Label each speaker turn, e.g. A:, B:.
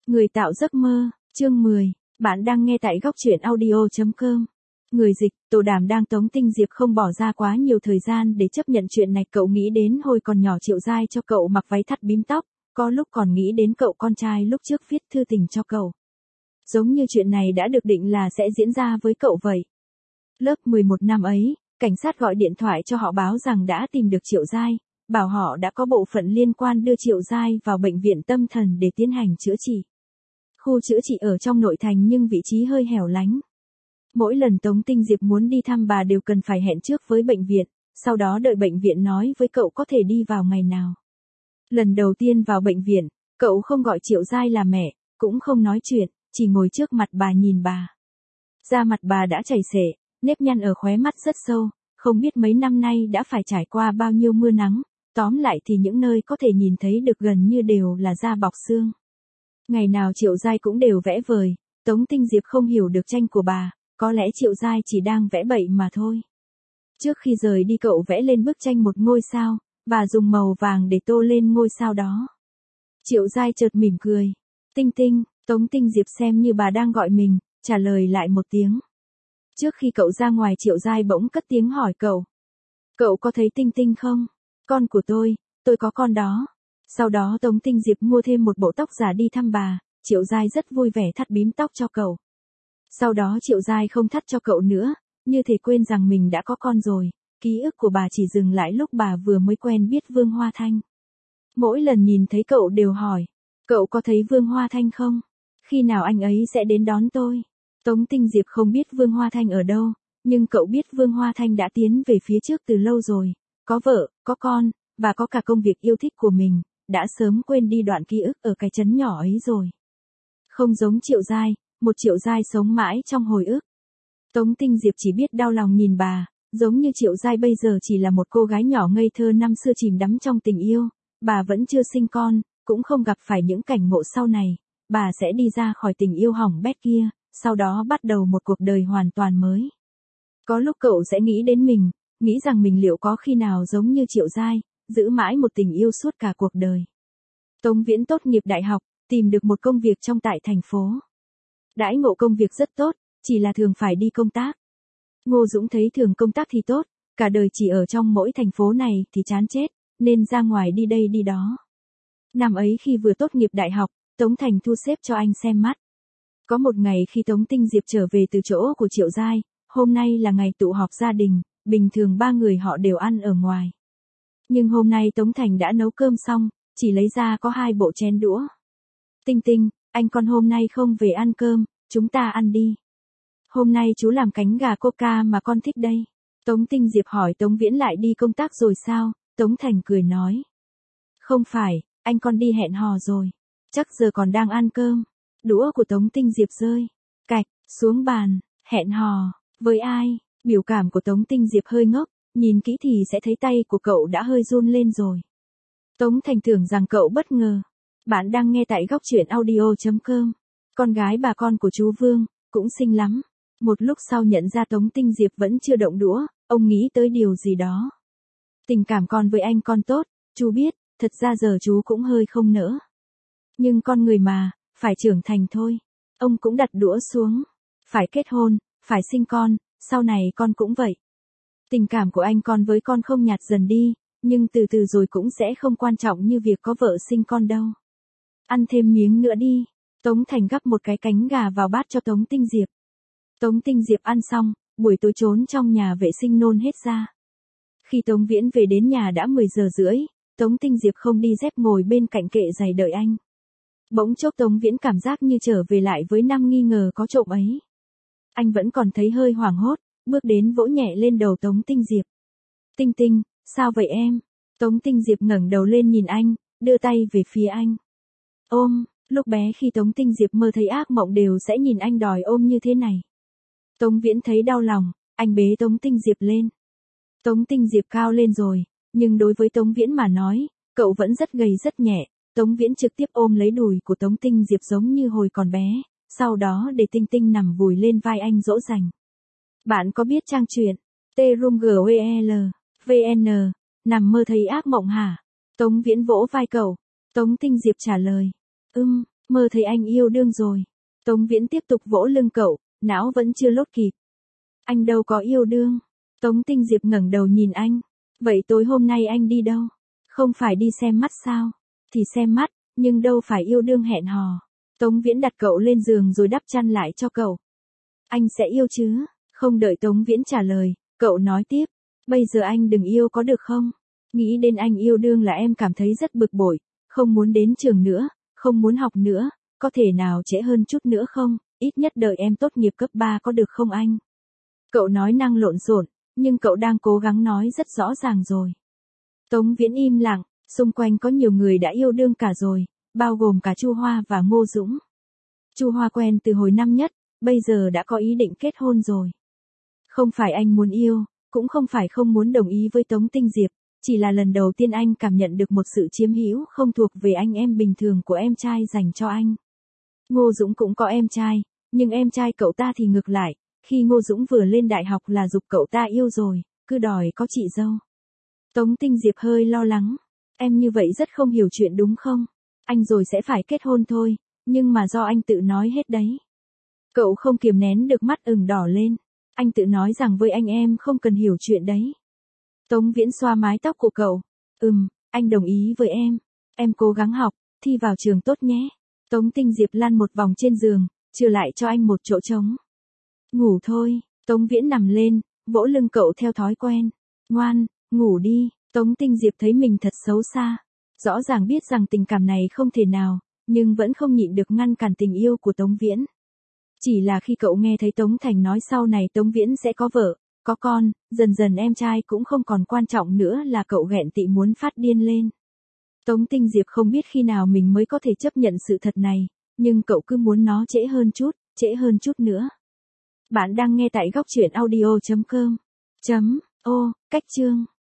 A: Người tạo giấc mơ, chương 10, bạn đang nghe tại góc truyện audio.com. Người dịch, Tô Đàm đang Tống Tinh Diệp không bỏ ra quá nhiều thời gian để chấp nhận chuyện này. Cậu nghĩ đến hồi còn nhỏ Triệu Giai cho cậu mặc váy thắt bím tóc, có lúc còn nghĩ đến cậu con trai lúc trước viết thư tình cho cậu. Giống như chuyện này đã được định là sẽ diễn ra với cậu vậy. Lớp 11 năm ấy, cảnh sát gọi điện thoại cho họ báo rằng đã tìm được Triệu Giai, bảo họ đã có bộ phận liên quan đưa Triệu Giai vào bệnh viện tâm thần để tiến hành chữa trị. Khu chữa trị ở trong nội thành nhưng vị trí hơi hẻo lánh. Mỗi lần Tống Tinh Diệp muốn đi thăm bà đều cần phải hẹn trước với bệnh viện, sau đó đợi bệnh viện nói với cậu có thể đi vào ngày nào. Lần đầu tiên vào bệnh viện, cậu không gọi Triệu Giai là mẹ, cũng không nói chuyện, chỉ ngồi trước mặt bà nhìn bà. Da mặt bà đã chảy xệ, nếp nhăn ở khóe mắt rất sâu, không biết mấy năm nay đã phải trải qua bao nhiêu mưa nắng, tóm lại thì những nơi có thể nhìn thấy được gần như đều là da bọc xương. Ngày nào Triệu Giai cũng đều vẽ vời, Tống Tinh Diệp không hiểu được tranh của bà, có lẽ Triệu Giai chỉ đang vẽ bậy mà thôi. Trước khi rời đi cậu vẽ lên bức tranh một ngôi sao, và dùng màu vàng để tô lên ngôi sao đó. Triệu Giai chợt mỉm cười. Tinh Tinh, Tống Tinh Diệp xem như bà đang gọi mình, trả lời lại một tiếng. Trước khi cậu ra ngoài Triệu Giai bỗng cất tiếng hỏi cậu. Cậu có thấy Tinh Tinh không? Con của tôi có con đó. Sau đó Tống Tinh Diệp mua thêm một bộ tóc giả đi thăm bà, Triệu Giai rất vui vẻ thắt bím tóc cho cậu. Sau đó Triệu Giai không thắt cho cậu nữa, như thể quên rằng mình đã có con rồi, ký ức của bà chỉ dừng lại lúc bà vừa mới quen biết Vương Hoa Thanh. Mỗi lần nhìn thấy cậu đều hỏi, cậu có thấy Vương Hoa Thanh không? Khi nào anh ấy sẽ đến đón tôi? Tống Tinh Diệp không biết Vương Hoa Thanh ở đâu, nhưng cậu biết Vương Hoa Thanh đã tiến về phía trước từ lâu rồi, có vợ, có con, và có cả công việc yêu thích của mình, đã sớm quên đi đoạn ký ức ở cái trấn nhỏ ấy rồi. Không giống Triệu Giai, một Triệu Giai sống mãi trong hồi ức. Tống Tinh Diệp chỉ biết đau lòng nhìn bà, giống như Triệu Giai bây giờ chỉ là một cô gái nhỏ ngây thơ năm xưa chìm đắm trong tình yêu, bà vẫn chưa sinh con, cũng không gặp phải những cảnh ngộ sau này, bà sẽ đi ra khỏi tình yêu hỏng bét kia, sau đó bắt đầu một cuộc đời hoàn toàn mới. Có lúc cậu sẽ nghĩ đến mình, nghĩ rằng mình liệu có khi nào giống như Triệu Giai, giữ mãi một tình yêu suốt cả cuộc đời. Tống Viễn tốt nghiệp đại học, tìm được một công việc trong tại thành phố. Đãi ngộ công việc rất tốt, chỉ là thường phải đi công tác. Ngô Dũng thấy thường công tác thì tốt, cả đời chỉ ở trong mỗi thành phố này thì chán chết, nên ra ngoài đi đây đi đó. Năm ấy khi vừa tốt nghiệp đại học, Tống Thành thu xếp cho anh xem mắt. Có một ngày khi Tống Tinh Diệp trở về từ chỗ của Triệu Giai, hôm nay là ngày tụ họp gia đình, bình thường ba người họ đều ăn ở ngoài. Nhưng hôm nay Tống Thành đã nấu cơm xong, chỉ lấy ra có 2 bộ chén đũa. Tinh Tinh, anh con hôm nay không về ăn cơm, chúng ta ăn đi. Hôm nay chú làm cánh gà coca mà con thích đây. Tống Tinh Diệp hỏi Tống Viễn lại đi công tác rồi sao, Tống Thành cười nói. Không phải, anh con đi hẹn hò rồi. Chắc giờ còn đang ăn cơm. Đũa của Tống Tinh Diệp rơi cạch xuống bàn. Hẹn hò với ai? Biểu cảm của Tống Tinh Diệp hơi ngốc, nhìn kỹ thì sẽ thấy tay của cậu đã hơi run lên rồi. Tống Thành tưởng rằng cậu bất ngờ. Bạn đang nghe tại góc truyện audio.com. Con gái bà con của chú Vương cũng xinh lắm. Một lúc sau nhận ra Tống Tinh Diệp vẫn chưa động đũa, ông nghĩ tới điều gì đó. Tình cảm con với anh con tốt, chú biết, thật ra giờ chú cũng hơi không nỡ. Nhưng con người mà, phải trưởng thành thôi. Ông cũng đặt đũa xuống. Phải kết hôn, phải sinh con, sau này con cũng vậy. Tình cảm của anh con với con không nhạt dần đi, nhưng từ từ rồi cũng sẽ không quan trọng như việc có vợ sinh con đâu. Ăn thêm miếng nữa đi. Tống Thành gắp một cái cánh gà vào bát cho Tống Tinh Diệp. Tống Tinh Diệp ăn xong, buổi tối trốn trong nhà vệ sinh nôn hết ra. Khi Tống Viễn về đến nhà đã 10 giờ rưỡi, Tống Tinh Diệp không đi dép ngồi bên cạnh kệ giày đợi anh. Bỗng chốc Tống Viễn cảm giác như trở về lại với năm nghi ngờ có trộm ấy. Anh vẫn còn thấy hơi hoảng hốt, bước đến vỗ nhẹ lên đầu Tống Tinh Diệp. Tinh Tinh, sao vậy em? Tống Tinh Diệp ngẩng đầu lên nhìn anh, đưa tay về phía anh. Ôm, lúc bé khi Tống Tinh Diệp mơ thấy ác mộng đều sẽ nhìn anh đòi ôm như thế này. Tống Viễn thấy đau lòng, anh bế Tống Tinh Diệp lên. Tống Tinh Diệp cao lên rồi, nhưng đối với Tống Viễn mà nói, cậu vẫn rất gầy rất nhẹ. Tống Viễn trực tiếp ôm lấy đùi của Tống Tinh Diệp giống như hồi còn bé, sau đó để Tinh Tinh nằm vùi lên vai anh dỗ dành. Bạn có biết trang truyện T-R-U-M-G-U-E-L, VN, nằm mơ thấy ác mộng hả? Tống Viễn vỗ vai cậu. Tống Tinh Diệp trả lời. Mơ thấy anh yêu đương rồi. Tống Viễn tiếp tục vỗ lưng cậu, não vẫn chưa lốt kịp. Anh đâu có yêu đương. Tống Tinh Diệp ngẩng đầu nhìn anh. Vậy tối hôm nay anh đi đâu? Không phải đi xem mắt sao? Thì xem mắt, nhưng đâu phải yêu đương hẹn hò. Tống Viễn đặt cậu lên giường rồi đắp chăn lại cho cậu. Anh sẽ yêu chứ? Không đợi Tống Viễn trả lời, cậu nói tiếp. Bây giờ anh đừng yêu có được không? Nghĩ đến anh yêu đương là em cảm thấy rất bực bội, không muốn đến trường nữa, không muốn học nữa, có thể nào trễ hơn chút nữa không? Ít nhất đợi em tốt nghiệp cấp 3 có được không anh? Cậu nói năng lộn xộn, nhưng cậu đang cố gắng nói rất rõ ràng rồi. Tống Viễn im lặng, xung quanh có nhiều người đã yêu đương cả rồi, bao gồm cả Chu Hoa và Ngô Dũng. Chu Hoa quen từ hồi năm nhất, bây giờ đã có ý định kết hôn rồi. Không phải anh muốn yêu, cũng không phải không muốn đồng ý với Tống Tinh Diệp, chỉ là lần đầu tiên anh cảm nhận được một sự chiếm hữu không thuộc về anh em bình thường của em trai dành cho anh. Ngô Dũng cũng có em trai, nhưng em trai cậu ta thì ngược lại, khi Ngô Dũng vừa lên đại học là giục cậu ta yêu rồi, cứ đòi có chị dâu. Tống Tinh Diệp hơi lo lắng, em như vậy rất không hiểu chuyện đúng không? Anh rồi sẽ phải kết hôn thôi, nhưng mà do anh tự nói hết đấy. Cậu không kiềm nén được mắt ửng đỏ lên, anh tự nói rằng với anh em không cần hiểu chuyện đấy. Tống Viễn xoa mái tóc của cậu, anh đồng ý với em cố gắng học, thi vào trường tốt nhé. Tống Tinh Diệp lăn một vòng trên giường, trừ lại cho anh một chỗ trống. Ngủ thôi, Tống Viễn nằm lên, vỗ lưng cậu theo thói quen. Ngoan, ngủ đi. Tống Tinh Diệp thấy mình thật xấu xa. Rõ ràng biết rằng tình cảm này không thể nào, nhưng vẫn không nhịn được ngăn cản tình yêu của Tống Viễn. Chỉ là khi cậu nghe thấy Tống Thành nói sau này Tống Viễn sẽ có vợ, có con, dần dần em trai cũng không còn quan trọng nữa là cậu ghẹn tị muốn phát điên lên. Tống Tinh Diệp không biết khi nào mình mới có thể chấp nhận sự thật này, nhưng cậu cứ muốn nó trễ hơn chút nữa. Bạn đang nghe tại góc truyện audio.com. Cách chương